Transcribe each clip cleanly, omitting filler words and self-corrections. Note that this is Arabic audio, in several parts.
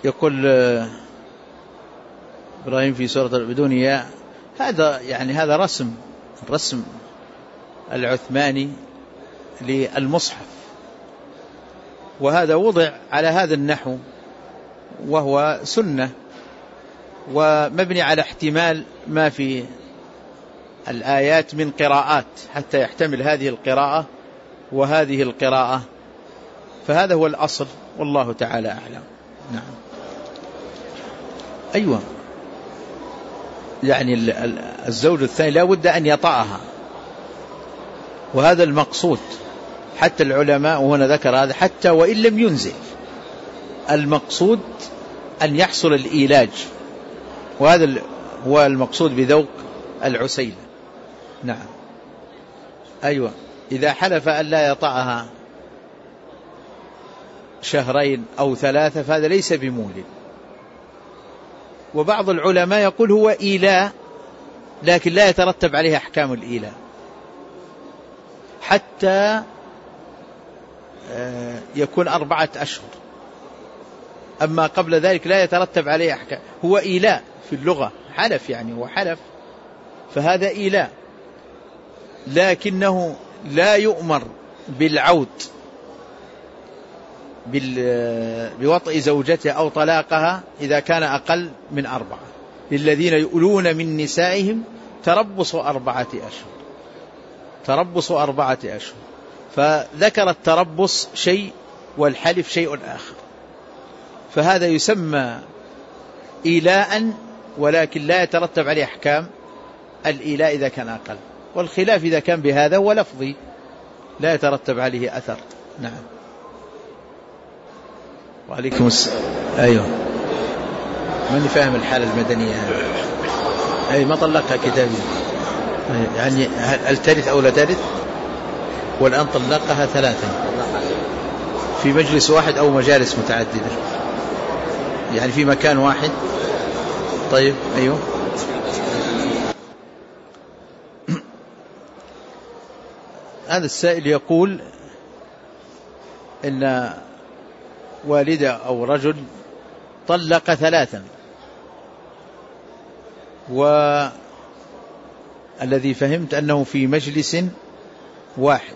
يقول إبراهيم في سورة بدون ياء، هذا يعني هذا الرسم العثماني للمصحف، وهذا وضع على هذا النحو وهو سنة، ومبني على احتمال ما في الآيات من قراءات حتى يحتمل هذه القراءة وهذه القراءة، فهذا هو الأصل والله تعالى أعلم. نعم. أيوة، يعني الزوج الثاني لا بد أن يطأها، وهذا المقصود. حتى العلماء وهنا ذكر هذا حتى وإن لم ينزل، المقصود أن يحصل الإيلاج، وهذا هو المقصود بذوق العسيلة. نعم. أيوة، إذا حلف أن لا يطأها شهرين أو 3 فهذا ليس بمولد. وبعض العلماء يقول هو إيلاء لكن لا يترتب عليه أحكام الإيلاء حتى يكون 4 أشهر، أما قبل ذلك لا يترتب عليه أحكام. هو إيلاء في اللغة، حلف يعني هو حلف، فهذا إيلاء، لكنه لا يؤمر بالعود بوطئ زوجته أو طلاقها إذا كان أقل من 4. للذين يؤلون من نسائهم تربص 4 أشهر، تربص 4 أشهر، فذكر التربص شيء والحلف شيء آخر، فهذا يسمى إيلاء ولكن لا يترتب عليه أحكام الإيلاء إذا كان أقل. والخلاف إذا كان بهذا هو لفظي لا يترتب عليه أثر. نعم. وعليكم السلام. أيوه، ماني فاهم الحالة المدنية هذه. أي ما طلقها كتابي، يعني هل ترث أو لا ترث؟ والآن طلقها 3 في مجلس واحد أو مجالس متعددة، يعني في مكان واحد. طيب. أيوه. هذا السائل يقول إن والدة أو رجل طلق 3، والذي فهمت أنه في مجلس واحد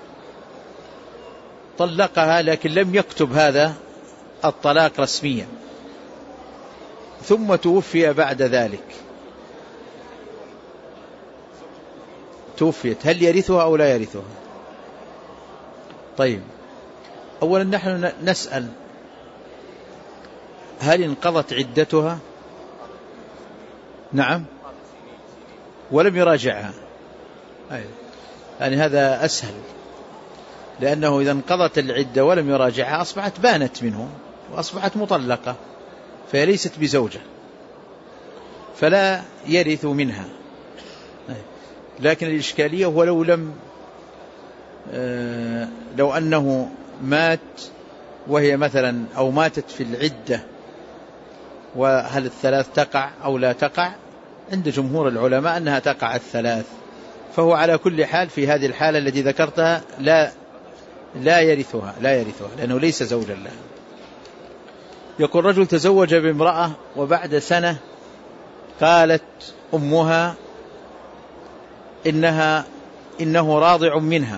طلقها، لكن لم يكتب هذا الطلاق رسميا، ثم توفي بعد ذلك، توفيت، هل يرثها أو لا يرثها؟ طيب، أولا نحن نسأل هل انقضت عدتها؟ نعم، ولم يراجعها. يعني هذا أسهل، لأنه إذا انقضت العدة ولم يراجعها أصبحت بانت منه وأصبحت مطلقة، فهي ليست بزوجة، فلا يرث منها. لكن الإشكالية هو لو أنه مات وهي مثلا، أو ماتت في العدة، وهل ال3 تقع أو لا تقع؟ عند جمهور العلماء أنها تقع ال3، فهو على كل حال في هذه الحالة التي ذكرتها لا يرثها لأنه ليس زوجا لها. يقول رجل تزوج بامرأة وبعد سنة قالت أمها إنه راضع منها،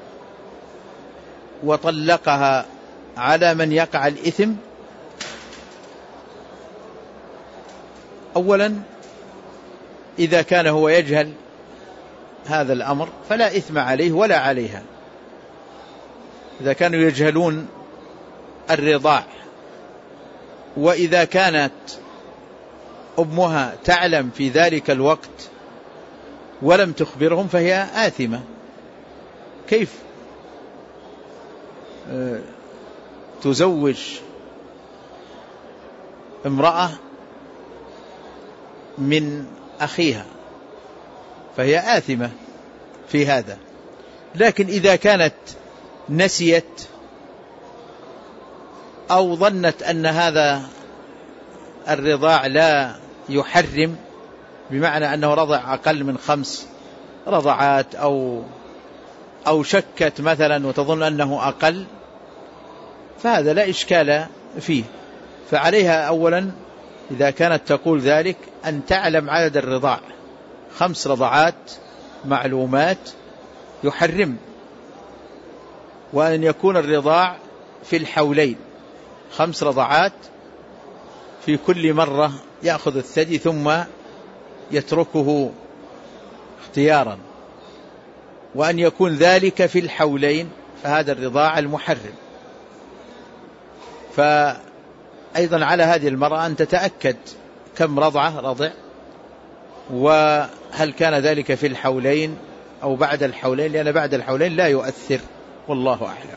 وطلقها، على من يقع الإثم؟ أولا إذا كان هو يجهل هذا الأمر فلا إثم عليه ولا عليها. إذا كانوا يجهلون الرضاع، وإذا كانت أمها تعلم في ذلك الوقت ولم تخبرهم فهي آثمة. كيف تزوج امرأة من أخيها؟ فهي آثمة في هذا. لكن إذا كانت نسيت أو ظنت أن هذا الرضاع لا يحرم، بمعنى أنه رضع أقل من 5 رضعات، أو شكت مثلا وتظن أنه أقل، فهذا لا إشكال فيه. فعليها أولا إذا كانت تقول ذلك أن تعلم عدد الرضاع، 5 رضعات معلومات يحرم، وأن يكون الرضاع في الحولين، 5 رضعات في كل مرة يأخذ الثدي ثم يتركه اختيارا، وأن يكون ذلك في الحولين، فهذا الرضاع المحرم. فأيضا على هذه المرأة أن تتأكد كم رضع، وهل كان ذلك في الحولين أو بعد الحولين، لأن بعد الحولين لا يؤثر، والله أعلم.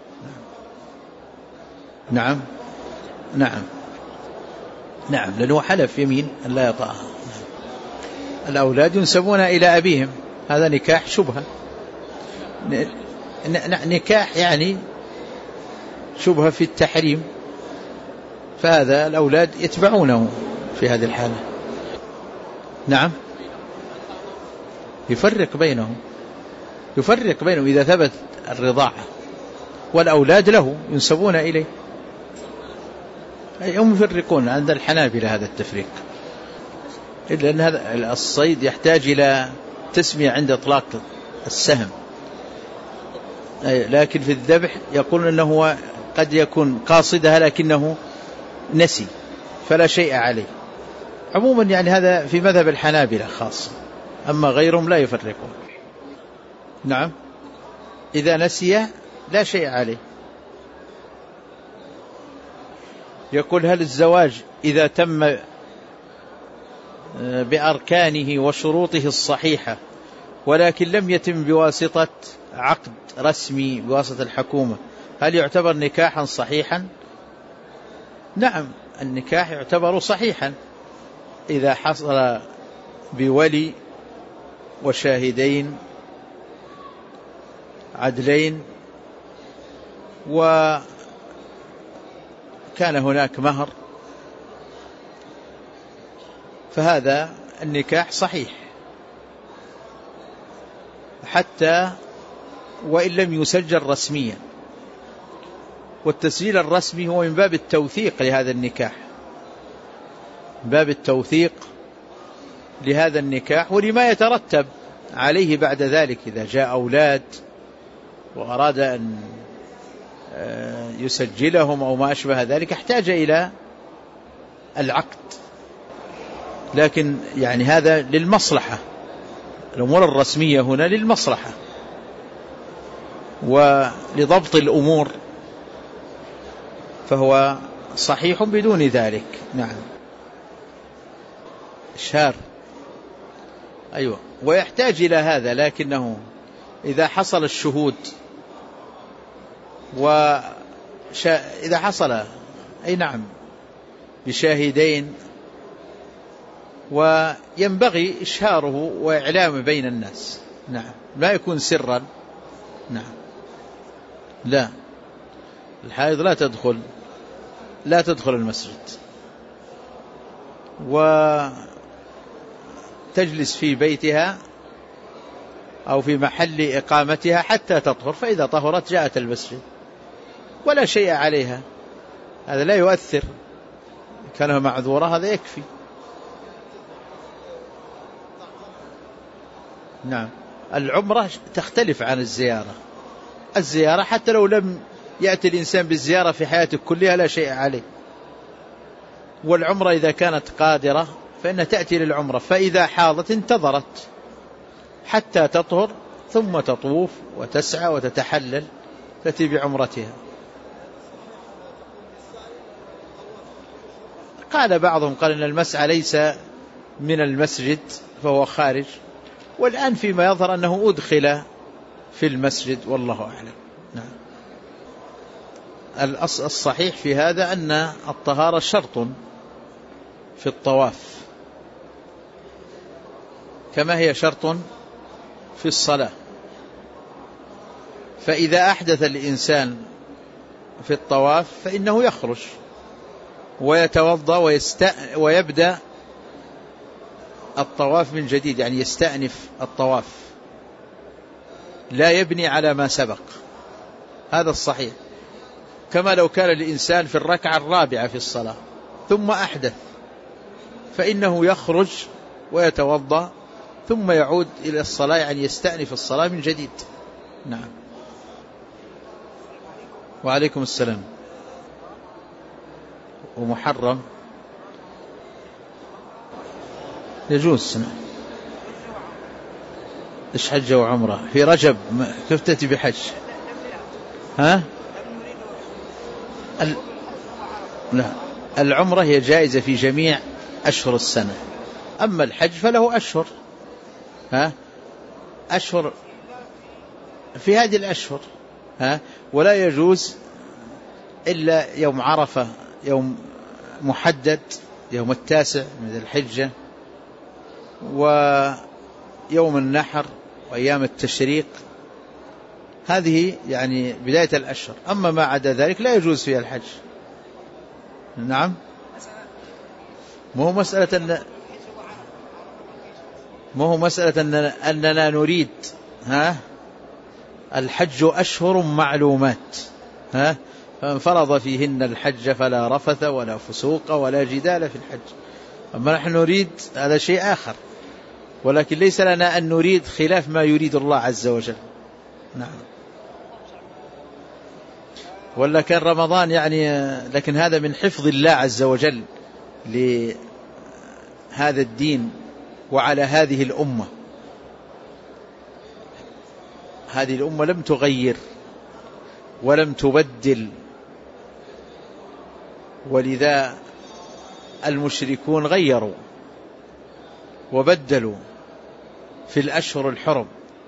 نعم نعم نعم، لأنه حلف يمين أن لا يطأها. الأولاد ينسبون إلى أبيهم، هذا نكاح شبهة، نكاح يعني شبهة في التحريم، فهذا الأولاد يتبعونه في هذه الحالة. نعم، يفرق بينهم إذا ثبت الرضاعة، والأولاد له ينسبون إليه. هم يفرقون عند الحنابلة هذا التفريق، إلا أن هذا الصيد يحتاج إلى تسمية عند إطلاق السهم، لكن في الذبح يقول أنه قد يكون قاصدها لكنه نسي فلا شيء عليه. عموما يعني هذا في مذهب الحنابلة خاصة، أما غيرهم لا يفرقون. نعم، إذا نسي لا شيء عليه. يقول هل الزواج إذا تم بأركانه وشروطه الصحيحة ولكن لم يتم بواسطة عقد رسمي بواسطة الحكومة، هل يعتبر نكاحا صحيحا؟ نعم، النكاح يعتبر صحيحا إذا حصل بولي وشاهدين عدلين وكان هناك مهر، فهذا النكاح صحيح حتى وإن لم يسجل رسميا، والتسجيل الرسمي هو من باب التوثيق لهذا النكاح، باب التوثيق لهذا النكاح ولما يترتب عليه بعد ذلك. إذا جاء أولاد وأراد أن يسجلهم أو ما أشبه ذلك احتاج إلى العقد، لكن يعني هذا للمصلحة، الأمور الرسمية هنا للمصلحة ولضبط الأمور، فهو صحيح بدون ذلك. نعم، شار، أيوة، ويحتاج إلى هذا، لكنه إذا حصل الشهود إذا حصل أي نعم بشاهدين، وينبغي إشهاره وإعلامه بين الناس. نعم، لا يكون سرا. نعم، لا، الحائض لا تدخل المسجد، وتجلس في بيتها أو في محل إقامتها حتى تطهر، فإذا طهرت جاءت المسجد ولا شيء عليها، هذا لا يؤثر، كانها معذورة هذا يكفي. نعم، العمرة تختلف عن الزيارة حتى لو لم يأتي الإنسان بالزيارة في حياته كلها لا شيء عليه، والعمرة إذا كانت قادرة فإنها تأتي للعمرة، فإذا حاضت انتظرت حتى تطهر ثم تطوف وتسعى وتتحلل تأتي بعمرتها. قال بعضهم قال إن المسعى ليس من المسجد فهو خارج، والآن فيما يظهر أنه أدخل في المسجد، والله أعلم. نعم، الصحيح في هذا أن الطهارة شرط في الطواف كما هي شرط في الصلاة، فإذا أحدث الإنسان في الطواف فإنه يخرج ويتوضأ ويبدأ الطواف من جديد، يعني يستأنف الطواف، لا يبني على ما سبق، هذا الصحيح. كما لو كان الإنسان في الركعة الرابعة في الصلاة ثم أحدث فإنه يخرج ويتوضأ ثم يعود إلى الصلاة، يعني يستأنف الصلاة من جديد. نعم. وعليكم السلام. ومحرم يجوز. إيش حجة وعمرة في رجب كيف تأتي بحج؟ ها؟ لا، العمرة هي جائزة في جميع أشهر السنة، أما الحج فله أشهر، أشهر في هذه الأشهر، ولا يجوز إلا يوم عرفة، يوم محدد، يوم 9 من ذي الحجة، ويوم النحر، وأيام التشريق، هذه يعني بداية الأشهر. أما ما عدا ذلك لا يجوز فيها الحج. نعم. مو مسألة أننا نريد الحج أشهر معلومات، فمن فرض فيهن الحج فلا رفث ولا فسوق ولا جدال في الحج. أما نحن نريد هذا شيء آخر، ولكن ليس لنا أن نريد خلاف ما يريد الله عز وجل. نعم. ولا كان رمضان يعني، لكن هذا من حفظ الله عز وجل لهذا الدين وعلى هذه الأمة. هذه الأمة لم تغير ولم تبدل، ولذا المشركون غيروا وبدلوا في الأشهر الحرم.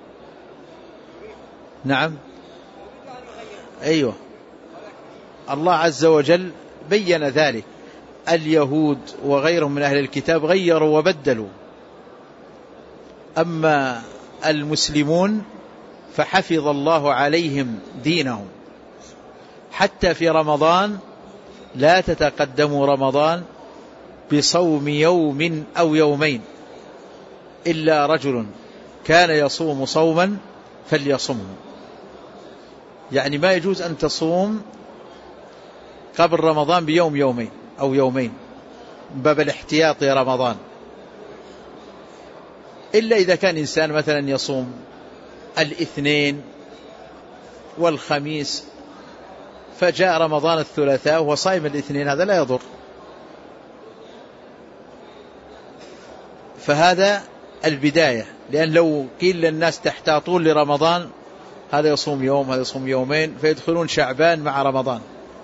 نعم. أيوه، الله عز وجل بين ذلك. اليهود وغيرهم من أهل الكتاب غيروا وبدلوا، أما المسلمون فحفظ الله عليهم دينهم. حتى في رمضان لا تتقدموا رمضان بصوم يوم أو يومين إلا رجل كان يصوم صوما فليصمه. يعني ما يجوز أن تصوم قبل رمضان بيوم يومين أو يومين باب الاحتياط يا رمضان، إلا إذا كان إنسان مثلا يصوم الاثنين والخميس فجاء رمضان الثلاثاء وهو صائم الاثنين، هذا لا يضر. فهذا البداية، لأن لو قيل للناس تحتاطون لرمضان هذا يصوم يوم هذا يصوم يومين فيدخلون شعبان مع رمضان.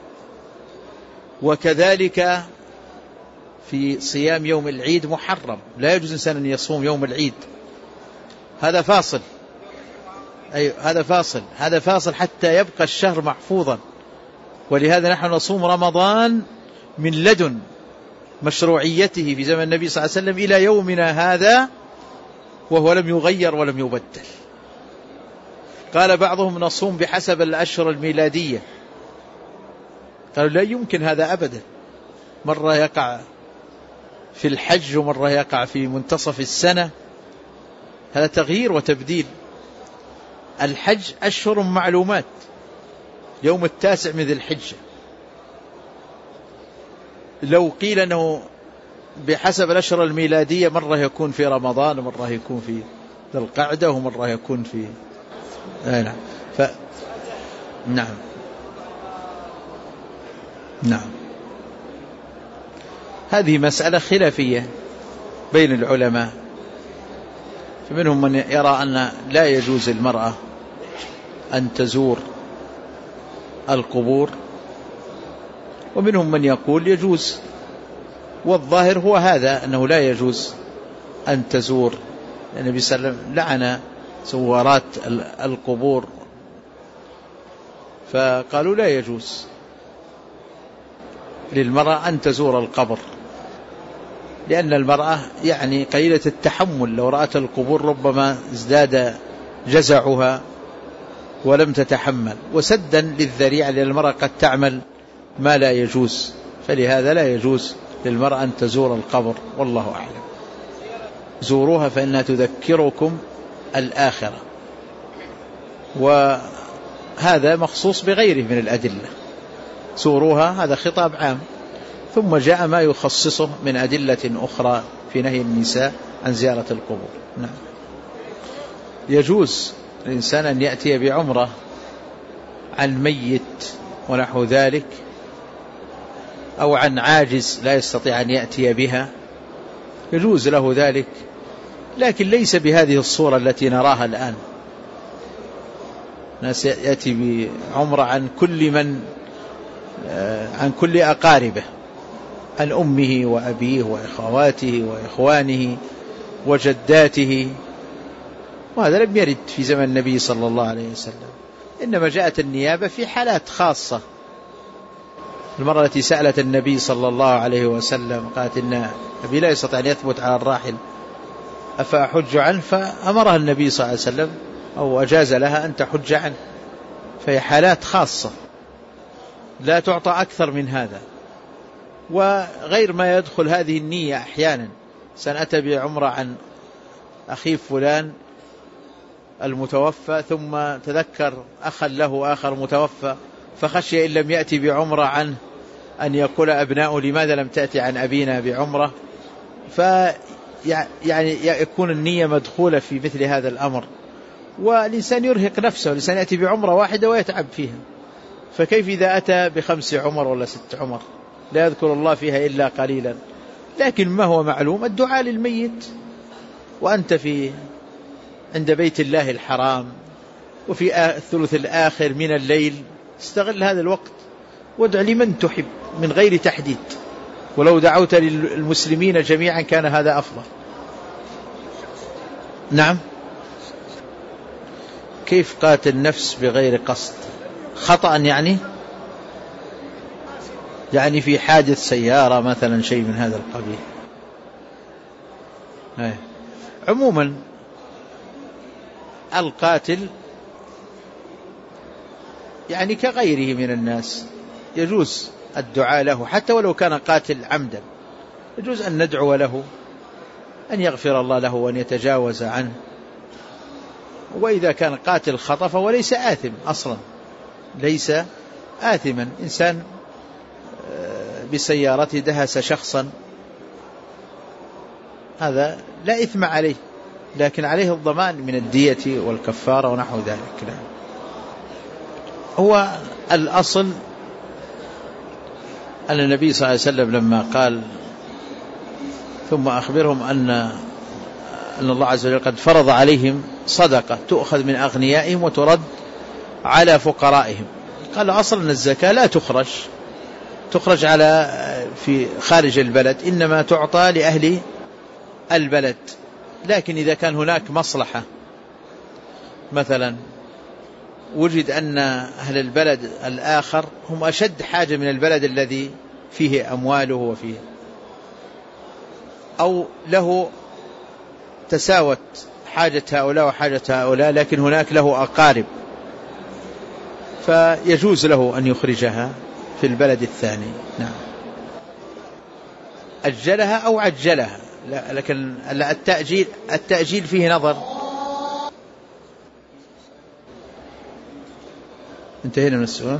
وكذلك في صيام يوم العيد محرم، لا يجوز إنسان أن يصوم يوم العيد، هذا فاصل. أي هذا فاصل حتى يبقى الشهر محفوظا. ولهذا نحن نصوم رمضان من لدن مشروعيته في زمن النبي صلى الله عليه وسلم إلى يومنا هذا، وهو لم يغير ولم يبدل. قال بعضهم نصوم بحسب الأشهر الميلادية، قالوا لا يمكن هذا أبدا، مرة يقع في الحج ومرة يقع في منتصف السنة، هذا تغيير وتبديل. الحج أشهر معلومات، يوم 9 من ذي الحجة. لو قيل أنه بحسب الأشهر الميلادية مرة يكون في رمضان ومرة يكون في ذي القعدة ومرة يكون في نعم. نعم، هذه مسألة خلافية بين العلماء، فمنهم من يرى أن لا يجوز المرأة أن تزور القبور، ومنهم من يقول يجوز. والظاهر هو هذا، أنه لا يجوز أن تزور. النبي صلى الله عليه وسلم لعن زوارات القبور، فقالوا لا يجوز للمرأة أن تزور القبر، لأن المرأة يعني قليلة التحمل، لو رأت القبور ربما ازداد جزعها ولم تتحمل، وسدا للذريعة، لأن المرأة قد تعمل ما لا يجوز، فلهذا لا يجوز للمرأة أن تزور القبر، والله أعلم. زوروها فإنها تذكركم الآخرة، وهذا مخصوص بغيره من الأدلة. زوروها هذا خطاب عام، ثم جاء ما يخصصه من أدلة أخرى في نهي النساء عن زيارة القبور. نعم. يجوز الإنسان أن يأتي بعمرة عن ميت ونحو ذلك، أو عن عاجز لا يستطيع أن يأتي بها، يجوز له ذلك، لكن ليس بهذه الصورة التي نراها الآن. ناس يأتي بعمرة عن كل من، عن كل أقاربه، عن أمه وأبيه وإخواته وإخوانه وجداته، وهذا لم يرد في زمن النبي صلى الله عليه وسلم. إنما جاءت النيابة في حالات خاصة. المرة التي سألت النبي صلى الله عليه وسلم قالت إن أبي لا يستطيع أن يثبت على الراحل أفأحج عنه، فأمرها النبي صلى الله عليه وسلم أو أجاز لها أن تحج عنه. فهي حالات خاصة لا تعطى أكثر من هذا. وغير ما يدخل هذه النية أحيانا، سنأتي بعمرة عن أخي فلان المتوفى، ثم تذكر أخا له آخر متوفى فخشي إن لم يأتي بعمرة عنه أن يقول أبناؤه لماذا لم تأتي عن أبينا بعمرة، يعني يكون النية مدخولة في مثل هذا الأمر. والإنسان يرهق نفسه، الإنسان يأتي بعمرة واحدة ويتعب فيها، فكيف إذا أتى ب5 عمر ولا 6 عمر لا يذكر الله فيها إلا قليلا. لكن ما هو معلوم الدعاء للميت، وأنت عند بيت الله الحرام وفي الثلث الآخر من الليل، استغل هذا الوقت وادع لمن تحب من غير تحديد، ولو دعوت للمسلمين جميعا كان هذا أفضل. نعم. كيف قاتل النفس بغير قصد؟ خطأ يعني في حادث سيارة مثلا، شيء من هذا القبيل. عموما القاتل يعني كغيره من الناس، يجوز الدعاء له حتى ولو كان قاتل عمدا، يجوز أن ندعو له أن يغفر الله له وأن يتجاوز عنه. وإذا كان قاتل خطأ فهو ليس آثم أصلا، ليس آثما. إنسان بسيارته دهس شخصا، هذا لا إثم عليه، لكن عليه الضمان من الدية والكفارة ونحو ذلك. هو الأصل أن النبي صلى الله عليه وسلم لما قال ثم أخبرهم أن الله عز وجل قد فرض عليهم صدقة تؤخذ من أغنيائهم وترد على فقرائهم، قال أصلا الزكاة لا تخرج على في خارج البلد، إنما تعطى لأهل البلد. لكن إذا كان هناك مصلحة، مثلا وجد أن أهل البلد الآخر هم أشد حاجة من البلد الذي فيه أمواله وفيه، أو له تساوت حاجة هؤلاء وحاجة هؤلاء، لكن هناك له أقارب، فيجوز له أن يخرجها في البلد الثاني. نعم. أجلها أو عجلها، لكن التأجيل فيه نظر. انتهينا من السؤال.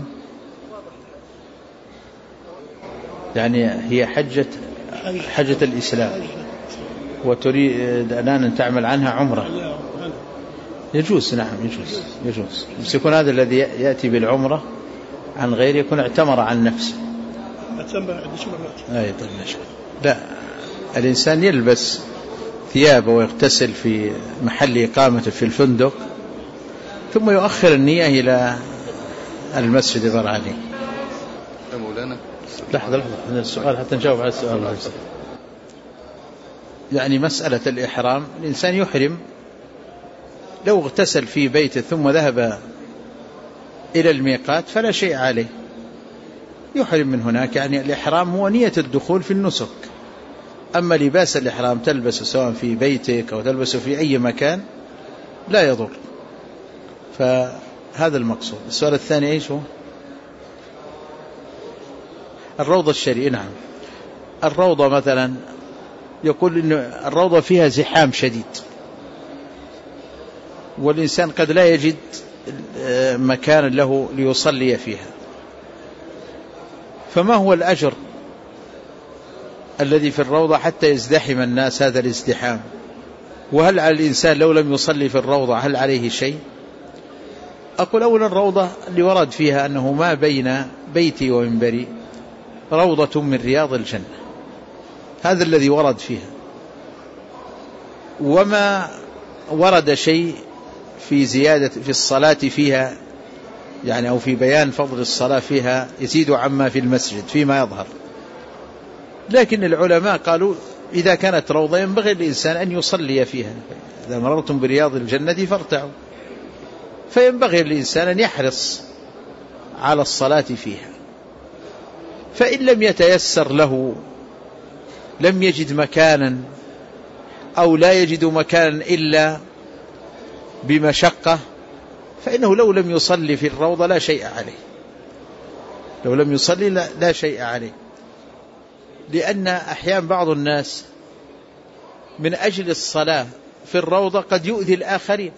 يعني هي حجة الإسلام وتريد الآن أن تعمل عنها عمرة، يجوز. نعم يجوز. بس يكون هذا الذي يأتي بالعمرة عن غيره يكون اعتمر عن نفسه. لا، الإنسان يلبس ثيابه ويغتسل في محل إقامته في الفندق، ثم يؤخر النية إلى المسجد البرعاني. مولانا لحظة هذا السؤال حتى نجاوب على السؤال. يعني مسألة الإحرام، الإنسان يحرم لو اغتسل في بيته ثم ذهب إلى الميقات فلا شيء عليه، يحرم من هناك. يعني الإحرام هو نية الدخول في النسك، أما لباس الإحرام تلبسه سواء في بيتك أو تلبسه في أي مكان لا يضر، فهذا المقصود. السؤال الثاني إيش هو؟ الروضة الشريفة. نعم. الروضة مثلا يقول إن الروضة فيها زحام شديد، والإنسان قد لا يجد مكان له ليصلي فيها، فما هو الأجر الذي في الروضة حتى يزدحم الناس هذا الازدحام. وهل على الإنسان لو لم يصلي في الروضة هل عليه شيء؟ أقول أولا الروضة اللي ورد فيها أنه ما بين بيتي ومنبري روضة من رياض الجنة، هذا الذي ورد فيها. وما ورد شيء في زيادة في الصلاة فيها يعني أو في بيان فضل الصلاة فيها يزيد عما في المسجد فيما يظهر. لكن العلماء قالوا إذا كانت روضة ينبغي للإنسان أن يصلي فيها، إذا مررتم برياض الجنة فارتعوا، فينبغي للإنسان أن يحرص على الصلاة فيها. فإن لم يتيسر له، لم يجد مكانا أو لا يجد مكانا إلا بمشقة، فإنه لو لم يصلي في الروضة لا شيء عليه، لو لم يصلي لا شيء عليه. لأن أحيانا بعض الناس من أجل الصلاة في الروضة قد يؤذي الآخرين،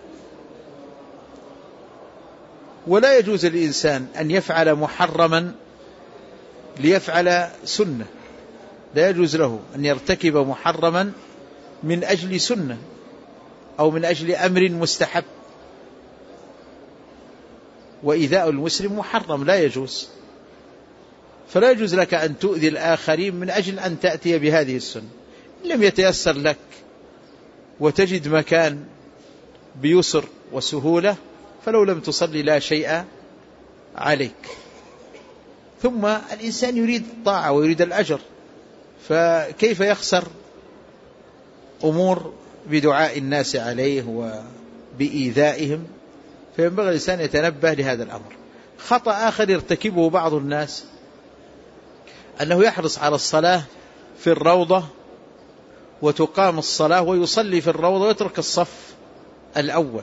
ولا يجوز للإنسان أن يفعل محرما ليفعل سنة، لا يجوز له أن يرتكب محرما من أجل سنة أو من أجل أمر مستحب. وإيذاء المسلم محرم لا يجوز، فلا يجوز لك أن تؤذي الآخرين من أجل أن تأتي بهذه السنة. إن لم يتيسر لك وتجد مكان بيسر وسهولة فلو لم تصلي لا شيء عليك. ثم الإنسان يريد الطاعة ويريد الأجر، فكيف يخسر أمور بدعاء الناس عليه وبإيذائهم؟ فينبغي الإنسان يتنبه لهذا الأمر. خطأ آخر يرتكبه بعض الناس أنه يحرص على الصلاة في الروضة وتقام الصلاة ويصلي في الروضة ويترك الصف الأول،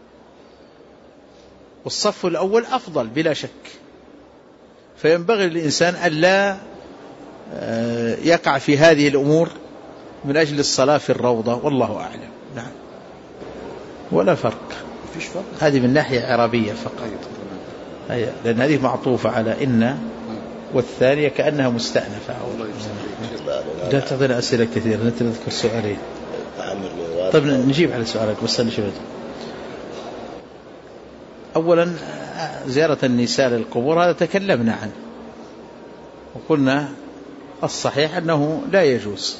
والصف الأول أفضل بلا شك. فينبغي للإنسان أن لا يقع في هذه الأمور من أجل الصلاة في الروضة، والله أعلم. نعم، ولا فرق، هذه من ناحية عربية فقط، لأن هذه معطوفة على إن، والثانية كأنها مستأنفة. لا تعطينا أسئلة كثيرة، نذكر سؤالين. طيب نجيب على سؤالك بس نشوف. أولا زيارة النساء للقبور هذا تكلمنا عنه وقلنا الصحيح أنه لا يجوز،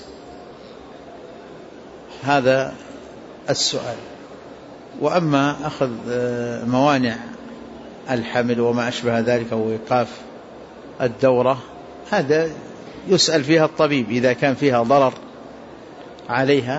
هذا السؤال. وأما أخذ موانع الحمل وما أشبه ذلك وإيقاف الدورة هذا يسأل فيها الطبيب، إذا كان فيها ضرر عليها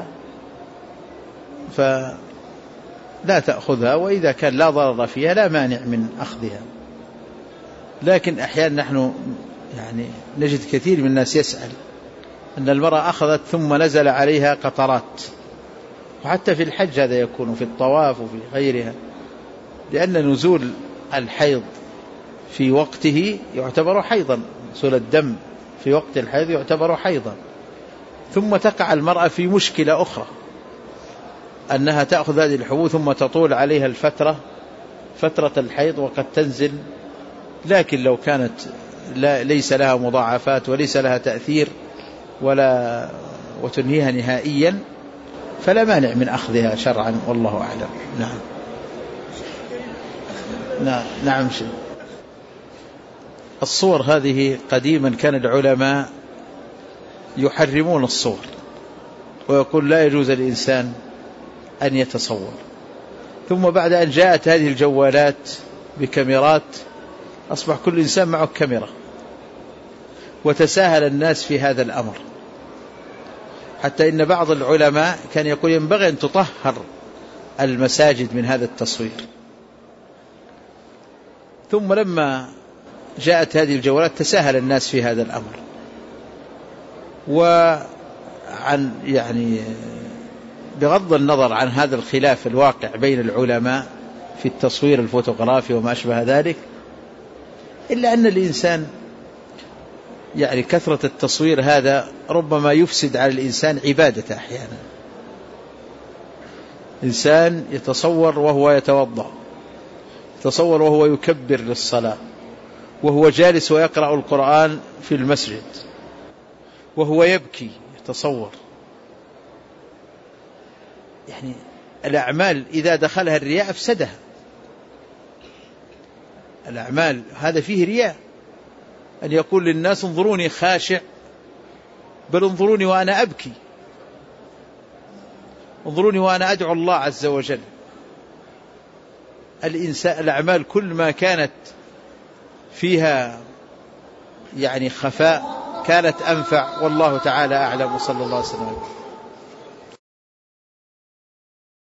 فلا تأخذها، وإذا كان لا ضرر فيها لا مانع من أخذها. لكن أحيانا نحن يعني نجد كثير من الناس يسأل أن المرأة أخذت ثم نزل عليها قطرات، وحتى في الحج هذا يكون في الطواف وفي غيرها، لأن نزول الحيض في وقته يعتبر حيضا، نزول الدم في وقت الحيض يعتبر حيضا. ثم تقع المرأة في مشكلة أخرى أنها تأخذ هذه الحبوب ثم تطول عليها فترة الحيض وقد تنزل، لكن لو كانت ليس لها مضاعفات وليس لها تأثير وتنهيها نهائيا فلا مانع من أخذها شرعا، والله أعلم. نعم. الصور هذه قديما كان العلماء يحرمون الصور ويقول لا يجوز للإنسان أن يتصور. ثم بعد أن جاءت هذه الجوالات بكاميرات أصبح كل إنسان معه كاميرا، وتساهل الناس في هذا الأمر، حتى إن بعض العلماء كان يقول ينبغي أن تطهر المساجد من هذا التصوير. ثم لما جاءت هذه الجوالات تساهل الناس في هذا الأمر. وعن يعني بغض النظر عن هذا الخلاف الواقع بين العلماء في التصوير الفوتوغرافي وما أشبه ذلك، إلا أن الإنسان يعني كثرة التصوير هذا ربما يفسد على الإنسان عبادته. أحيانا إنسان يتصور وهو يتوضأ، يتصور وهو يكبر للصلاة، وهو جالس ويقرأ القرآن في المسجد، وهو يبكي. تصور يعني الأعمال إذا دخلها الرياء أفسدها. الأعمال هذا فيه رياء، أن يقول للناس انظروني خاشع، بل انظروني وأنا أبكي، انظروني وأنا أدعو الله عز وجل. الأعمال كل ما كانت فيها يعني خفاء كانت أنفع، والله تعالى أعلم، وصلى الله عليه وسلم.